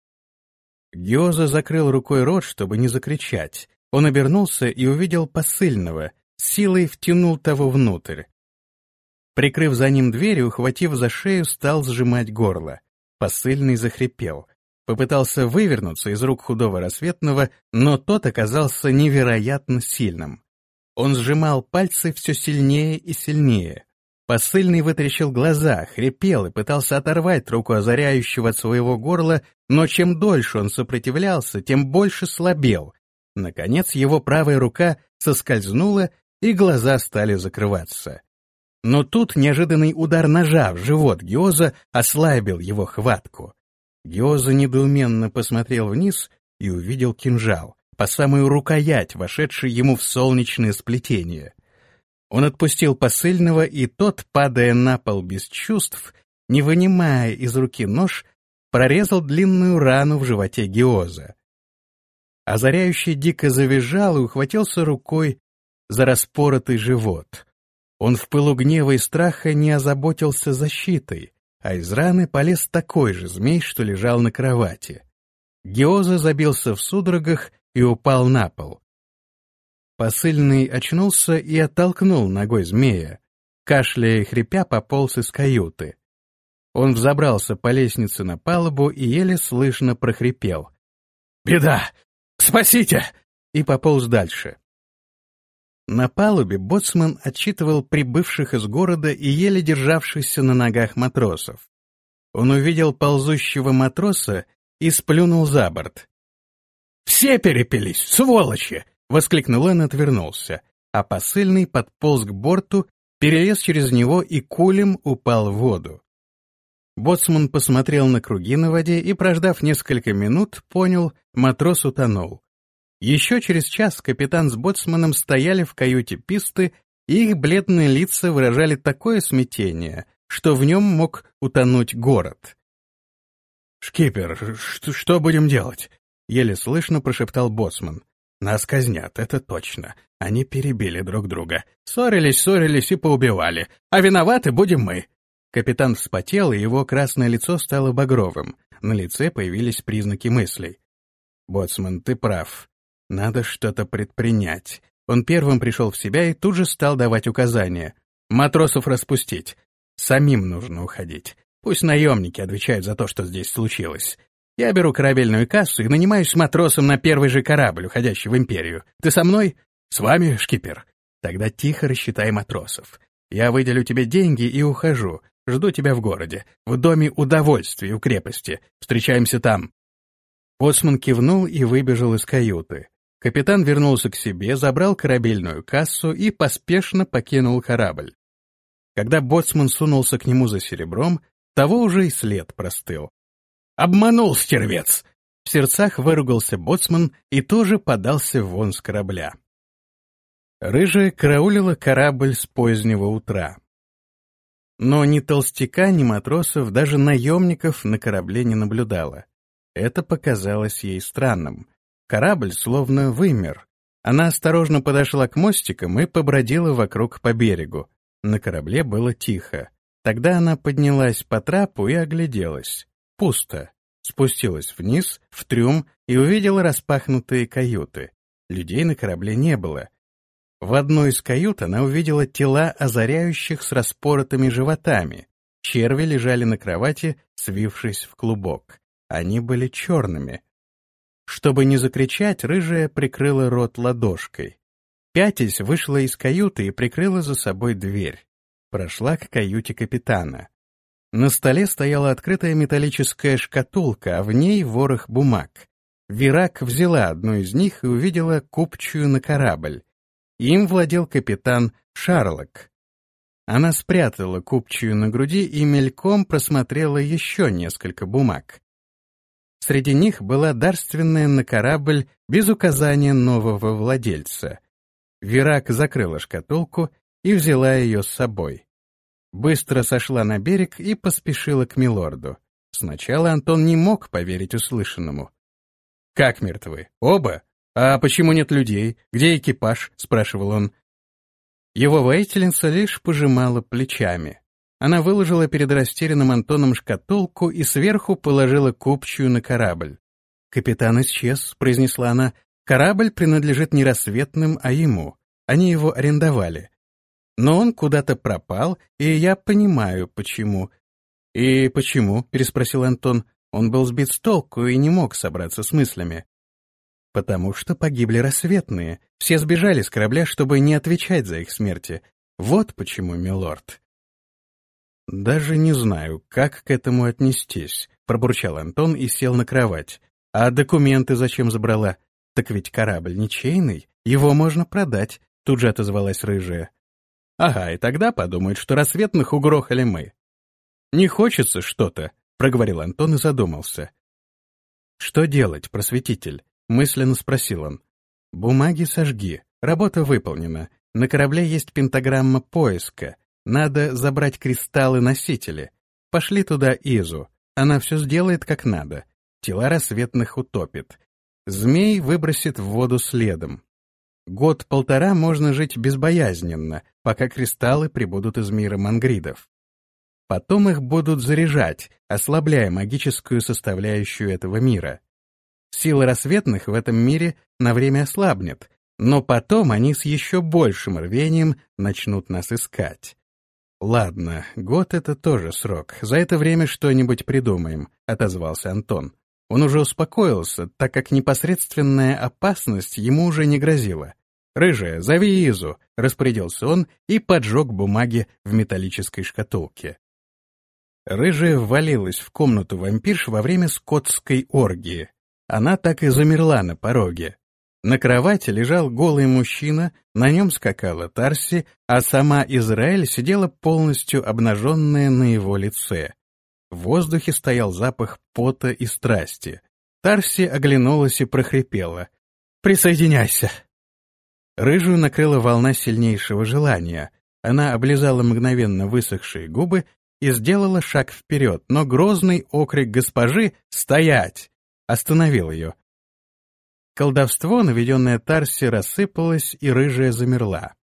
Гиоза закрыл рукой рот, чтобы не закричать. Он обернулся и увидел посыльного, силой втянул того внутрь. Прикрыв за ним дверь и ухватив за шею, стал сжимать горло. Посыльный захрипел. Попытался вывернуться из рук худого рассветного, но тот оказался невероятно сильным. Он сжимал пальцы все сильнее и сильнее. Посыльный вытрящил глаза, хрипел и пытался оторвать руку озаряющего от своего горла, но чем дольше он сопротивлялся, тем больше слабел. Наконец его правая рука соскользнула, и глаза стали закрываться. Но тут неожиданный удар ножа в живот Гиоза ослабил его хватку. Гиоза недоуменно посмотрел вниз и увидел кинжал, по самую рукоять, вошедший ему в солнечное сплетение. Он отпустил посыльного, и тот, падая на пол без чувств, не вынимая из руки нож, прорезал длинную рану в животе Гиоза. Озаряющий дико завизжал и ухватился рукой за распоротый живот. Он в пылу гнева и страха не озаботился защитой, а из раны полез такой же змей, что лежал на кровати. Гиоза забился в судорогах и упал на пол. Посыльный очнулся и оттолкнул ногой змея. Кашляя и хрипя, пополз из каюты. Он взобрался по лестнице на палубу и еле слышно прохрипел: «Беда! Спасите!» и пополз дальше. На палубе боцман отчитывал прибывших из города и еле державшихся на ногах матросов. Он увидел ползущего матроса и сплюнул за борт. «Все перепились, сволочи!» — воскликнул он и отвернулся, а посыльный подполз к борту, перелез через него и кулем упал в воду. Боцман посмотрел на круги на воде и, прождав несколько минут, понял — матрос утонул. Еще через час капитан с боцманом стояли в каюте Писты, и их бледные лица выражали такое смятение, что в нем мог утонуть город. «Шкипер, что, что будем делать?» — еле слышно прошептал боцман. «Нас казнят, это точно. Они перебили друг друга. Ссорились, ссорились и поубивали. А виноваты будем мы». Капитан вспотел, и его красное лицо стало багровым. На лице появились признаки мыслей. «Боцман, ты прав. Надо что-то предпринять». Он первым пришел в себя и тут же стал давать указания. «Матросов распустить. Самим нужно уходить. Пусть наемники отвечают за то, что здесь случилось. Я беру корабельную кассу и нанимаюсь матросом на первый же корабль, уходящий в империю. Ты со мной? С вами, шкипер? Тогда тихо рассчитай матросов. Я выделю тебе деньги и ухожу. Жду тебя в городе, в доме удовольствий у крепости. Встречаемся там». Боцман кивнул и выбежал из каюты. Капитан вернулся к себе, забрал корабельную кассу и поспешно покинул корабль. Когда боцман сунулся к нему за серебром, того уже и след простыл. «Обманул, стервец!» В сердцах выругался боцман и тоже подался вон с корабля. Рыжая караулила корабль с позднего утра. Но ни толстяка, ни матросов, даже наемников на корабле не наблюдала. Это показалось ей странным. Корабль словно вымер. Она осторожно подошла к мостикам и побродила вокруг по берегу. На корабле было тихо. Тогда она поднялась по трапу и огляделась. Пусто. Спустилась вниз, в трюм, и увидела распахнутые каюты. Людей на корабле не было. В одной из кают она увидела тела озаряющих с распоротыми животами. Черви лежали на кровати, свившись в клубок. Они были черными. Чтобы не закричать, рыжая прикрыла рот ладошкой. Пятясь, вышла из каюты и прикрыла за собой дверь. Прошла к каюте капитана. На столе стояла открытая металлическая шкатулка, а в ней ворох бумаг. Вирак взяла одну из них и увидела купчую на корабль. Им владел капитан Шарлок. Она спрятала купчую на груди и мельком просмотрела еще несколько бумаг. Среди них была дарственная на корабль без указания нового владельца. Вирак закрыла шкатулку и взяла ее с собой. Быстро сошла на берег и поспешила к милорду. Сначала Антон не мог поверить услышанному. «Как мертвы? Оба? А почему нет людей? Где экипаж?» — спрашивал он. Его воительница лишь пожимала плечами. Она выложила перед растерянным Антоном шкатулку и сверху положила купчую на корабль. «Капитан исчез», — произнесла она. «Корабль принадлежит не Рассветным, а ему. Они его арендовали. Но он куда-то пропал, и я понимаю, почему». «И почему?» — переспросил Антон. Он был сбит с толку и не мог собраться с мыслями. «Потому что погибли Рассветные. Все сбежали с корабля, чтобы не отвечать за их смерти. Вот почему, милорд». «Даже не знаю, как к этому отнестись», — пробурчал Антон и сел на кровать. «А документы зачем забрала? Так ведь корабль ничейный, его можно продать», — тут же отозвалась рыжая. «Ага, и тогда подумают, что Рассветных угрохали мы». «Не хочется что-то», — проговорил Антон и задумался. «Что делать, просветитель?» — мысленно спросил он. «Бумаги сожги, работа выполнена. На корабле есть пентаграмма поиска. Надо забрать кристаллы-носители. Пошли туда Изу. Она все сделает как надо. Тела Рассветных утопит. Змей выбросит в воду следом. Год-полтора можно жить безбоязненно, пока кристаллы прибудут из мира мангридов. Потом их будут заряжать, ослабляя магическую составляющую этого мира. Сила Рассветных в этом мире на время ослабнет, но потом они с еще большим рвением начнут нас искать. «Ладно, год — это тоже срок. За это время что-нибудь придумаем», — отозвался Антон. Он уже успокоился, так как непосредственная опасность ему уже не грозила. «Рыжая, зови Изу», — распорядился он и поджег бумаги в металлической шкатулке. Рыжая ввалилась в комнату вампирш во время скотской оргии. Она так и замерла на пороге. На кровати лежал голый мужчина, на нем скакала Тарси, а сама Израэль сидела полностью обнаженная на его лице. В воздухе стоял запах пота и страсти. Тарси оглянулась и прохрипела: «Присоединяйся!» Рыжую накрыла волна сильнейшего желания. Она облизала мгновенно высохшие губы и сделала шаг вперед, но грозный окрик госпожи «Стоять!» остановил ее. Колдовство, наведенное Тарси, рассыпалось, и рыжая замерла.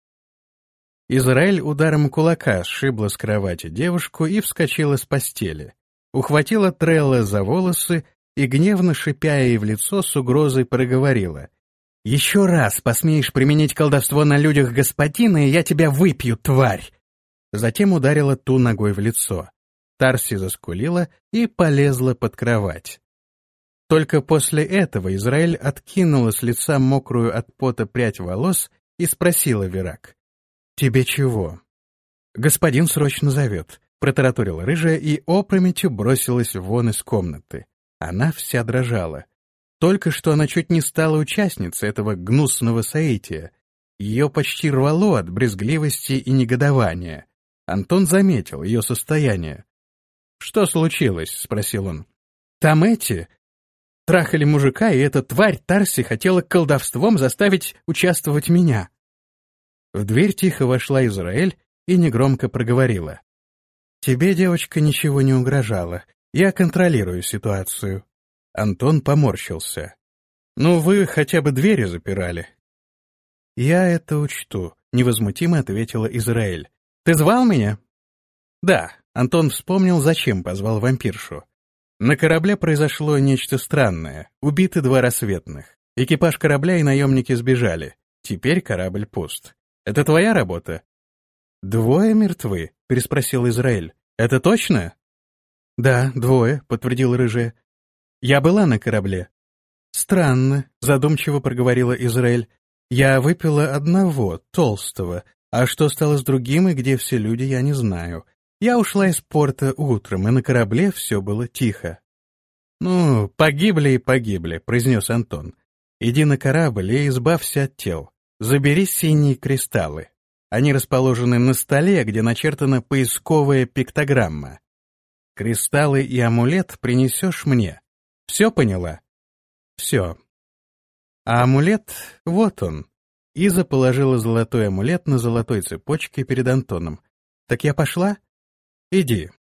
Израэль ударом кулака сшибла с кровати девушку и вскочила с постели. Ухватила Трелла за волосы и, гневно шипя ей в лицо, с угрозой проговорила: «Еще раз посмеешь применить колдовство на людях господина, и я тебя выпью, тварь!» Затем ударила ту ногой в лицо. Тарси заскулила и полезла под кровать. Только после этого Израэль откинула с лица мокрую от пота прядь волос и спросила Вирак: «Тебе чего?» «Господин срочно зовет», — протараторила рыжая и опрометью бросилась вон из комнаты. Она вся дрожала. Только что она чуть не стала участницей этого гнусного соития. Ее почти рвало от брезгливости и негодования. Антон заметил ее состояние. «Что случилось?» — спросил он. «Там эти...» Трахали мужика, и эта тварь Тарси хотела колдовством заставить участвовать меня. В дверь тихо вошла Израэль и негромко проговорила: «Тебе, девочка, ничего не угрожало. Я контролирую ситуацию». Антон поморщился. «Ну, вы хотя бы двери запирали». «Я это учту», — невозмутимо ответила Израэль. «Ты звал меня?» «Да», — Антон вспомнил, зачем позвал вампиршу. На корабле произошло нечто странное. Убиты два Рассветных. Экипаж корабля и наемники сбежали. Теперь корабль пуст. Это твоя работа?» «Двое мертвы?» — переспросил Израэль. «Это точно?» «Да, двое», — подтвердил рыжая. «Я была на корабле». «Странно», — задумчиво проговорила Израэль. «Я выпила одного, толстого, а что стало с другим и где все люди, я не знаю. Я ушла из порта утром, и на корабле все было тихо». «Ну, погибли и погибли», — произнес Антон. «Иди на корабль и избавься от тел. Забери синие кристаллы. Они расположены на столе, где начертана поисковая пиктограмма. Кристаллы и амулет принесешь мне. Все поняла?» «Все. А амулет, вот он». Иза положила золотой амулет на золотой цепочке перед Антоном. «Так я пошла? Иди».